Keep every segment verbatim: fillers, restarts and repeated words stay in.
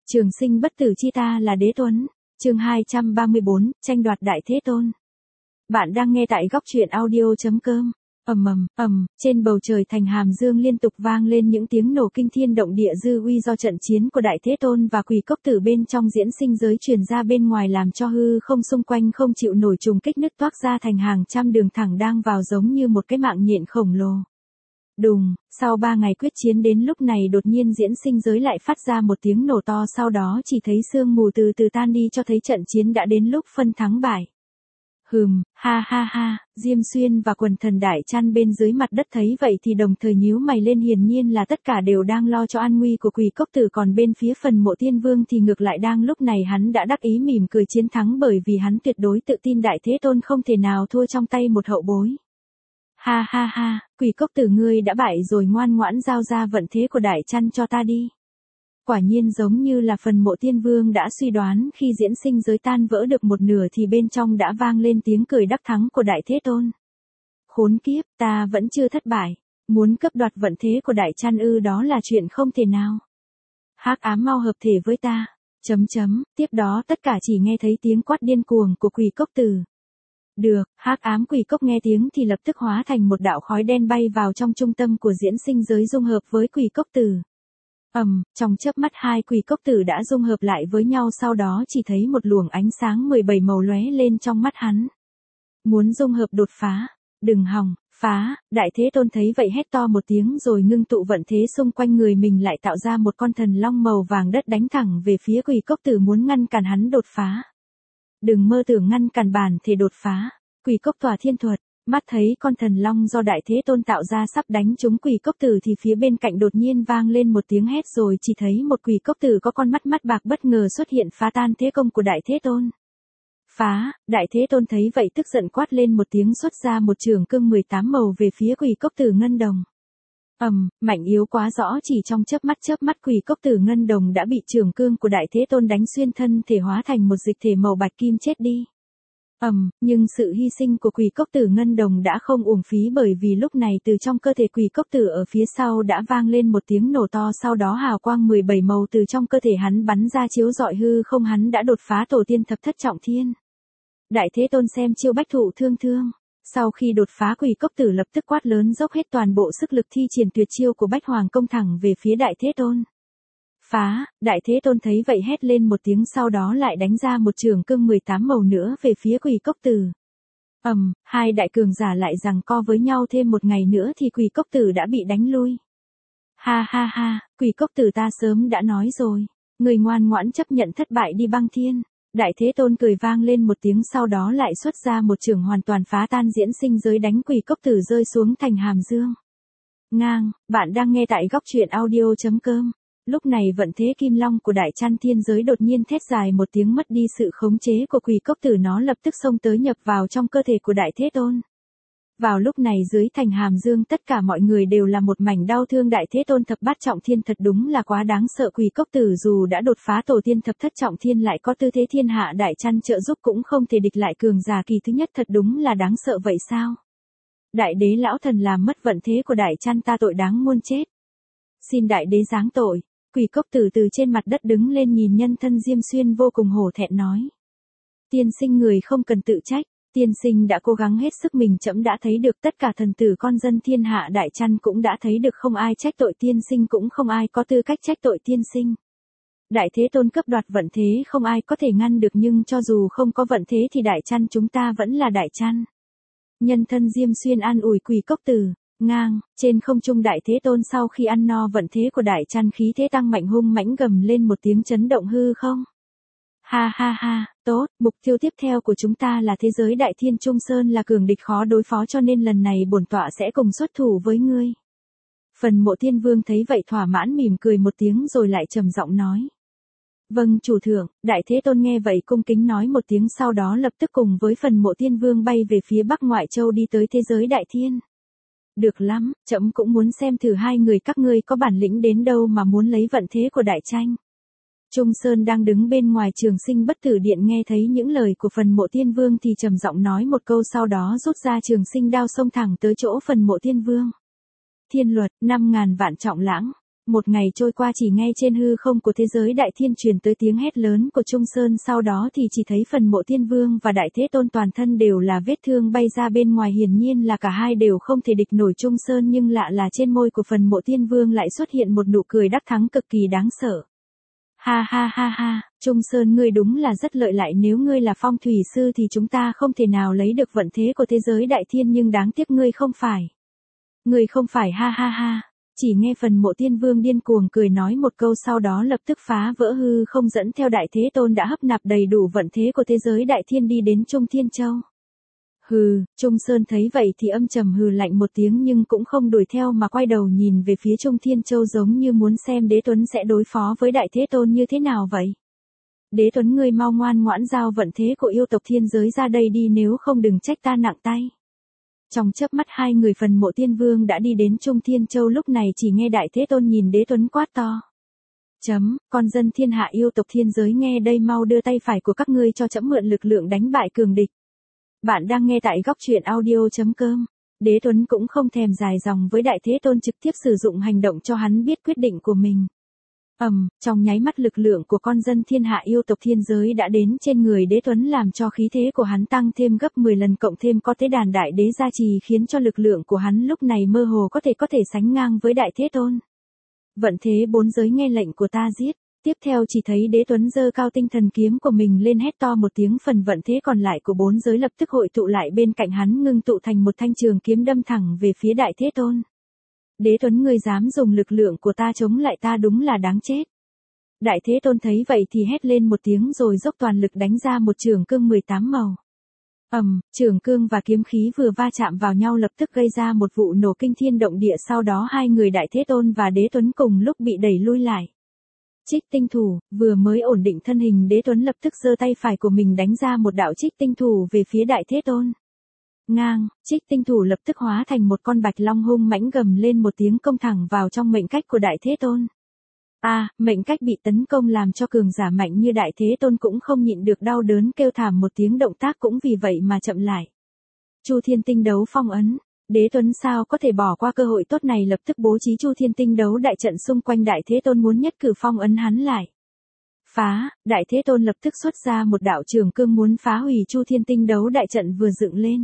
Trường sinh bất tử chi ta là đế tuấn. Chương hai trăm ba mươi bốn, tranh đoạt Đại Thế Tôn. Bạn đang nghe tại góc truyện audio chấm com. Ầm ầm, ầm, trên bầu trời thành Hàm Dương liên tục vang lên những tiếng nổ kinh thiên động địa dư uy do trận chiến của Đại Thế Tôn và Quỷ Cốc Tử bên trong diễn sinh giới truyền ra bên ngoài, làm cho hư không xung quanh không chịu nổi trùng kích, nứt toác ra thành hàng trăm đường thẳng đang vào giống như một cái mạng nhện khổng lồ. Đùng, sau ba ngày quyết chiến đến lúc này đột nhiên diễn sinh giới lại phát ra một tiếng nổ to, sau đó chỉ thấy sương mù từ từ tan đi, cho thấy trận chiến đã đến lúc phân thắng bại. Hừm, ha ha ha, Diêm Xuyên và quần thần Đại Chăn bên dưới mặt đất thấy vậy thì đồng thời nhíu mày lên, hiển nhiên là tất cả đều đang lo cho an nguy của Quỷ Cốc Tử, còn bên phía Phần Mộ Tiên Vương thì ngược lại đang lúc này hắn đã đắc ý mỉm cười chiến thắng, bởi vì hắn tuyệt đối tự tin Đại Thế Tôn không thể nào thua trong tay một hậu bối. Ha ha ha, Quỷ Cốc Tử ngươi đã bại rồi, ngoan ngoãn giao ra vận thế của Đại Chăn cho ta đi. Quả nhiên giống như là Phần Mộ Tiên Vương đã suy đoán, khi diễn sinh giới tan vỡ được một nửa thì bên trong đã vang lên tiếng cười đắc thắng của Đại Thế Tôn. Khốn kiếp, ta vẫn chưa thất bại, muốn cướp đoạt vận thế của Đại Chăn ư? Đó là chuyện không thể nào. Hắc ám mau hợp thể với ta. Chấm chấm, tiếp đó tất cả chỉ nghe thấy tiếng quát điên cuồng của Quỷ Cốc Tử. Được, hắc ám quỷ cốc nghe tiếng thì lập tức hóa thành một đạo khói đen bay vào trong trung tâm của diễn sinh giới, dung hợp với Quỷ Cốc Tử. Ầm, um, trong chớp mắt hai Quỷ Cốc Tử đã dung hợp lại với nhau, sau đó chỉ thấy một luồng ánh sáng mười bảy màu lóe lên trong mắt hắn. Muốn dung hợp đột phá, đừng hòng, phá. Đại Thế Tôn thấy vậy hét to một tiếng rồi ngưng tụ vận thế xung quanh người mình, lại tạo ra một con thần long màu vàng đất đánh thẳng về phía Quỷ Cốc Tử, muốn ngăn cản hắn đột phá. Đừng mơ tưởng ngăn cản bản thể đột phá. Quỷ Cốc tỏa thiên thuật, mắt thấy con thần long do Đại Thế Tôn tạo ra sắp đánh trúng Quỷ Cốc Tử thì phía bên cạnh đột nhiên vang lên một tiếng hét, rồi chỉ thấy một Quỷ Cốc Tử có con mắt mắt bạc bất ngờ xuất hiện phá tan thế công của Đại Thế Tôn. Phá. Đại Thế Tôn thấy vậy tức giận quát lên một tiếng, xuất ra một trường cương mười tám màu về phía Quỷ Cốc Tử ngân đồng. Ầm, um, mạnh yếu quá rõ, chỉ trong chớp mắt chớp mắt Quỷ Cốc Tử ngân đồng đã bị trường cương của Đại Thế Tôn đánh xuyên, thân thể hóa thành một dịch thể màu bạch kim chết đi. Ầm, um, nhưng sự hy sinh của Quỷ Cốc Tử ngân đồng đã không uổng phí, bởi vì lúc này từ trong cơ thể Quỷ Cốc Tử ở phía sau đã vang lên một tiếng nổ to, sau đó hào quang mười bảy màu từ trong cơ thể hắn bắn ra chiếu rọi hư không, hắn đã đột phá tổ tiên thập thất trọng thiên. Đại Thế Tôn xem chiêu bách thụ thương thương. Sau khi đột phá, Quỷ Cốc Tử lập tức quát lớn, dốc hết toàn bộ sức lực thi triển tuyệt chiêu của Bách Hoàng công thẳng về phía Đại Thế Tôn. Phá. Đại Thế Tôn thấy vậy hét lên một tiếng, sau đó lại đánh ra một trường cương mười tám màu nữa về phía Quỷ Cốc Tử. Ầm, um, hai đại cường giả lại giằng co với nhau thêm một ngày nữa thì Quỷ Cốc Tử đã bị đánh lui. Ha ha ha, Quỷ Cốc Tử ta sớm đã nói rồi, người ngoan ngoãn chấp nhận thất bại đi băng thiên. Đại Thế Tôn cười vang lên một tiếng, sau đó lại xuất ra một trường hoàn toàn phá tan diễn sinh giới, đánh Quỷ Cốc Tử rơi xuống thành Hàm Dương. Ngang, bạn đang nghe tại góc truyện audio chấm com. Lúc này vận thế Kim Long của Đại Chăn thiên giới đột nhiên thét dài một tiếng, mất đi sự khống chế của Quỷ Cốc Tử, nó lập tức xông tới nhập vào trong cơ thể của Đại Thế Tôn. Vào lúc này dưới thành Hàm Dương tất cả mọi người đều là một mảnh đau thương. Đại Thế Tôn thập bát trọng thiên thật đúng là quá đáng sợ, Quỷ Cốc Tử dù đã đột phá tổ tiên thập thất trọng thiên lại có tư thế thiên hạ Đại Chăn trợ giúp cũng không thể địch lại cường giả kỳ thứ nhất, thật đúng là đáng sợ vậy sao? Đại đế lão thần làm mất vận thế của Đại Chăn, ta tội đáng muôn chết. Xin đại đế giáng tội. Quỷ Cốc Tử từ trên mặt đất đứng lên, nhìn nhân thân Diêm Xuyên vô cùng hổ thẹn nói. Tiên sinh người không cần tự trách. Tiên sinh đã cố gắng hết sức mình, trẫm đã thấy được, tất cả thần tử con dân thiên hạ Đại Chăn cũng đã thấy được, không ai trách tội tiên sinh, cũng không ai có tư cách trách tội tiên sinh. Đại Thế Tôn cấp đoạt vận thế không ai có thể ngăn được, nhưng cho dù không có vận thế thì Đại Chăn chúng ta vẫn là Đại Chăn. Nhân thân Diêm Xuyên an ủi Quỷ Cốc Tử. Ngang, trên không trung Đại Thế Tôn sau khi ăn no vận thế của Đại Chăn, khí thế tăng mạnh, hung mãnh gầm lên một tiếng chấn động hư không. Ha ha ha, tốt, mục tiêu tiếp theo của chúng ta là thế giới Đại Thiên Trung Sơn, là cường địch khó đối phó, cho nên lần này bổn tọa sẽ cùng xuất thủ với ngươi. Phần Mộ Tiên Vương thấy vậy thỏa mãn mỉm cười một tiếng rồi lại trầm giọng nói. Vâng chủ thượng. Đại Thế Tôn nghe vậy cung kính nói một tiếng, sau đó lập tức cùng với Phần Mộ Tiên Vương bay về phía Bắc Ngoại Châu, đi tới thế giới Đại Thiên. Được lắm, trẫm cũng muốn xem thử hai người các ngươi có bản lĩnh đến đâu mà muốn lấy vận thế của Đại Tranh. Trung Sơn đang đứng bên ngoài Trường Sinh Bất Tử Điện nghe thấy những lời của Phần Mộ Tiên Vương thì trầm giọng nói một câu, sau đó rút ra Trường Sinh đao xông thẳng tới chỗ Phần Mộ Tiên Vương. Thiên luật, năm ngàn vạn trọng lãng. Một ngày trôi qua chỉ nghe trên hư không của thế giới đại thiên truyền tới tiếng hét lớn của Trung Sơn, sau đó thì chỉ thấy phần mộ tiên vương và đại thế tôn toàn thân đều là vết thương bay ra bên ngoài, hiển nhiên là cả hai đều không thể địch nổi Trung Sơn, nhưng lạ là trên môi của phần mộ tiên vương lại xuất hiện một nụ cười đắc thắng cực kỳ đáng sợ. Ha ha ha ha, Trung Sơn ngươi đúng là rất lợi hại, nếu ngươi là phong thủy sư thì chúng ta không thể nào lấy được vận thế của thế giới đại thiên, nhưng đáng tiếc ngươi không phải. Ngươi không phải, ha ha ha. Chỉ nghe phần mộ tiên vương điên cuồng cười nói một câu, sau đó lập tức phá vỡ hư không dẫn theo đại thế tôn đã hấp nạp đầy đủ vận thế của thế giới đại thiên đi đến Trung Thiên Châu. Hừ, Trung Sơn thấy vậy thì âm trầm hừ lạnh một tiếng nhưng cũng không đuổi theo mà quay đầu nhìn về phía Trung Thiên Châu, giống như muốn xem Đế Tuấn sẽ đối phó với đại thế tôn như thế nào vậy. Đế Tuấn ngươi mau ngoan ngoãn giao vận thế của yêu tộc thiên giới ra đây đi, nếu không đừng trách ta nặng tay. Trong chớp mắt hai người phần mộ tiên vương đã đi đến Trung Thiên Châu, lúc này chỉ nghe đại thế tôn nhìn Đế Tuấn quát to. Chấm, con dân thiên hạ yêu tộc thiên giới nghe đây, mau đưa tay phải của các ngươi cho trẫm mượn lực lượng đánh bại cường địch. Bạn đang nghe tại góc truyện audio chấm com. Đế Tuấn cũng không thèm dài dòng với đại thế tôn, trực tiếp sử dụng hành động cho hắn biết quyết định của mình. Ầm, um, trong nháy mắt lực lượng của con dân thiên hạ yêu tộc thiên giới đã đến trên người Đế Tuấn, làm cho khí thế của hắn tăng thêm gấp mười lần, cộng thêm có tế đàn đại đế gia trì khiến cho lực lượng của hắn lúc này mơ hồ có thể có thể sánh ngang với đại thế tôn. Vận thế bốn giới nghe lệnh của ta giết. Tiếp theo chỉ thấy Đế Tuấn giơ cao tinh thần kiếm của mình lên, hét to một tiếng, phần vận thế còn lại của bốn giới lập tức hội tụ lại bên cạnh hắn, ngưng tụ thành một thanh trường kiếm đâm thẳng về phía đại thế tôn. Đế Tuấn ngươi dám dùng lực lượng của ta chống lại ta, đúng là đáng chết. Đại thế tôn thấy vậy thì hét lên một tiếng rồi dốc toàn lực đánh ra một trường cương mười tám màu. Ầm, um, trường cương và kiếm khí vừa va chạm vào nhau lập tức gây ra một vụ nổ kinh thiên động địa, sau đó hai người đại thế tôn và Đế Tuấn cùng lúc bị đẩy lui lại. Trích tinh thủ, vừa mới ổn định thân hình, Đế Tuấn lập tức giơ tay phải của mình đánh ra một đạo trích tinh thủ về phía đại thế tôn. Ngang, trích tinh thủ lập tức hóa thành một con bạch long hung mãnh gầm lên một tiếng, công thẳng vào trong mệnh cách của đại thế tôn. A, à, mệnh cách bị tấn công làm cho cường giả mạnh như đại thế tôn cũng không nhịn được đau đớn kêu thảm một tiếng, động tác cũng vì vậy mà chậm lại. Chu Thiên Tinh đấu phong ấn. Đế Tuấn sao có thể bỏ qua cơ hội tốt này, lập tức bố trí Chu Thiên Tinh đấu đại trận xung quanh đại thế tôn, muốn nhất cử phong ấn hắn lại. Phá, đại thế tôn lập tức xuất ra một đạo trường cương muốn phá hủy Chu Thiên Tinh đấu đại trận vừa dựng lên.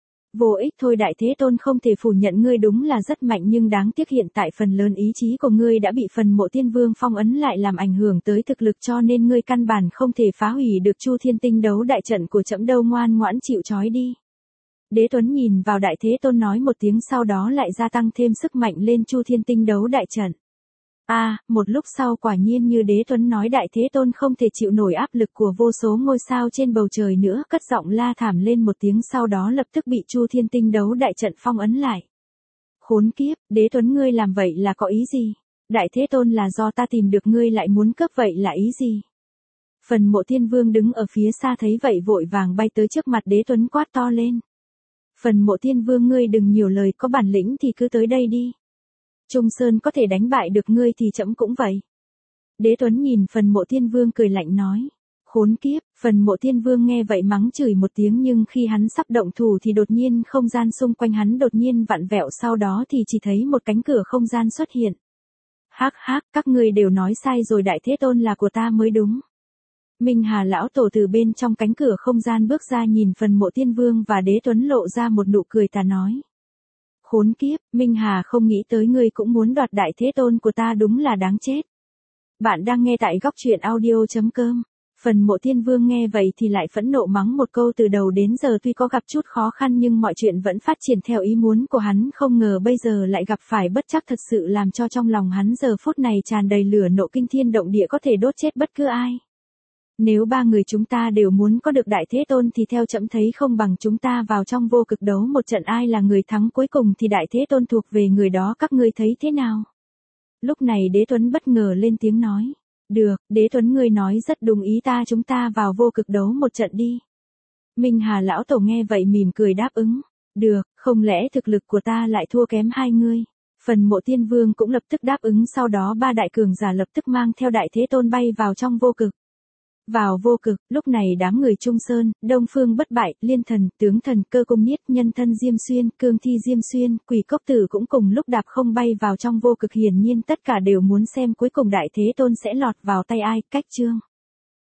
Vô ích thôi, đại thế tôn không thể phủ nhận ngươi đúng là rất mạnh, nhưng đáng tiếc hiện tại phần lớn ý chí của ngươi đã bị phần mộ tiên vương phong ấn lại, làm ảnh hưởng tới thực lực, cho nên ngươi căn bản không thể phá hủy được Chu Thiên Tinh đấu đại trận của trẫm đâu, ngoan ngoãn chịu trói đi. Đế Tuấn nhìn vào đại thế tôn nói một tiếng, sau đó lại gia tăng thêm sức mạnh lên Chu Thiên Tinh đấu đại trận. A, à, một lúc sau quả nhiên như Đế Tuấn nói, đại thế tôn không thể chịu nổi áp lực của vô số ngôi sao trên bầu trời nữa, cất giọng la thảm lên một tiếng, sau đó lập tức bị Chu Thiên Tinh đấu đại trận phong ấn lại. Khốn kiếp, Đế Tuấn ngươi làm vậy là có ý gì? Đại thế tôn là do ta tìm được, ngươi lại muốn cướp, vậy là ý gì? Phần mộ tiên vương đứng ở phía xa thấy vậy vội vàng bay tới trước mặt Đế Tuấn quát to lên. Phần mộ tiên vương ngươi đừng nhiều lời, có bản lĩnh thì cứ tới đây đi. Trung Sơn có thể đánh bại được ngươi thì trẫm cũng vậy. Đế Tuấn nhìn phần mộ tiên vương cười lạnh nói. Khốn kiếp, phần mộ tiên vương nghe vậy mắng chửi một tiếng, nhưng khi hắn sắp động thủ thì đột nhiên không gian xung quanh hắn đột nhiên vặn vẹo, sau đó thì chỉ thấy một cánh cửa không gian xuất hiện. Hắc hắc, các ngươi đều nói sai rồi, đại thế tôn là của ta mới đúng. Minh Hà lão tổ từ bên trong cánh cửa không gian bước ra, nhìn phần mộ tiên vương và Đế Tuấn lộ ra một nụ cười tà nói. Khốn kiếp, Minh Hà không nghĩ tới ngươi cũng muốn đoạt đại thế tôn của ta, đúng là đáng chết. Bạn đang nghe tại góc truyện audio chấm com. Phần mộ tiên vương nghe vậy thì lại phẫn nộ mắng một câu, từ đầu đến giờ tuy có gặp chút khó khăn nhưng mọi chuyện vẫn phát triển theo ý muốn của hắn, không ngờ bây giờ lại gặp phải bất trắc thật sự, làm cho trong lòng hắn giờ phút này tràn đầy lửa nộ kinh thiên động địa, có thể đốt chết bất cứ ai. Nếu ba người chúng ta đều muốn có được đại thế tôn thì theo trẫm thấy không bằng chúng ta vào trong vô cực đấu một trận, ai là người thắng cuối cùng thì đại thế tôn thuộc về người đó, các ngươi thấy thế nào? Lúc này Đế Tuấn bất ngờ lên tiếng nói. Được, Đế Tuấn ngươi nói rất đúng ý ta, chúng ta vào vô cực đấu một trận đi. Minh Hà lão tổ nghe vậy mỉm cười đáp ứng. Được, không lẽ thực lực của ta lại thua kém hai ngươi? Phần mộ tiên vương cũng lập tức đáp ứng, sau đó ba đại cường giả lập tức mang theo đại thế tôn bay vào trong vô cực. vào vô cực, lúc này đám người Trung Sơn, Đông Phương bất bại, Liên Thần, Tướng Thần, Cơ Cung Niết, Nhân Thân Diêm Xuyên, Cương Thi Diêm Xuyên, Quỷ Cốc Tử cũng cùng lúc đạp không bay vào trong vô cực, hiển nhiên tất cả đều muốn xem cuối cùng Đại Thế Tôn sẽ lọt vào tay ai, cách chương.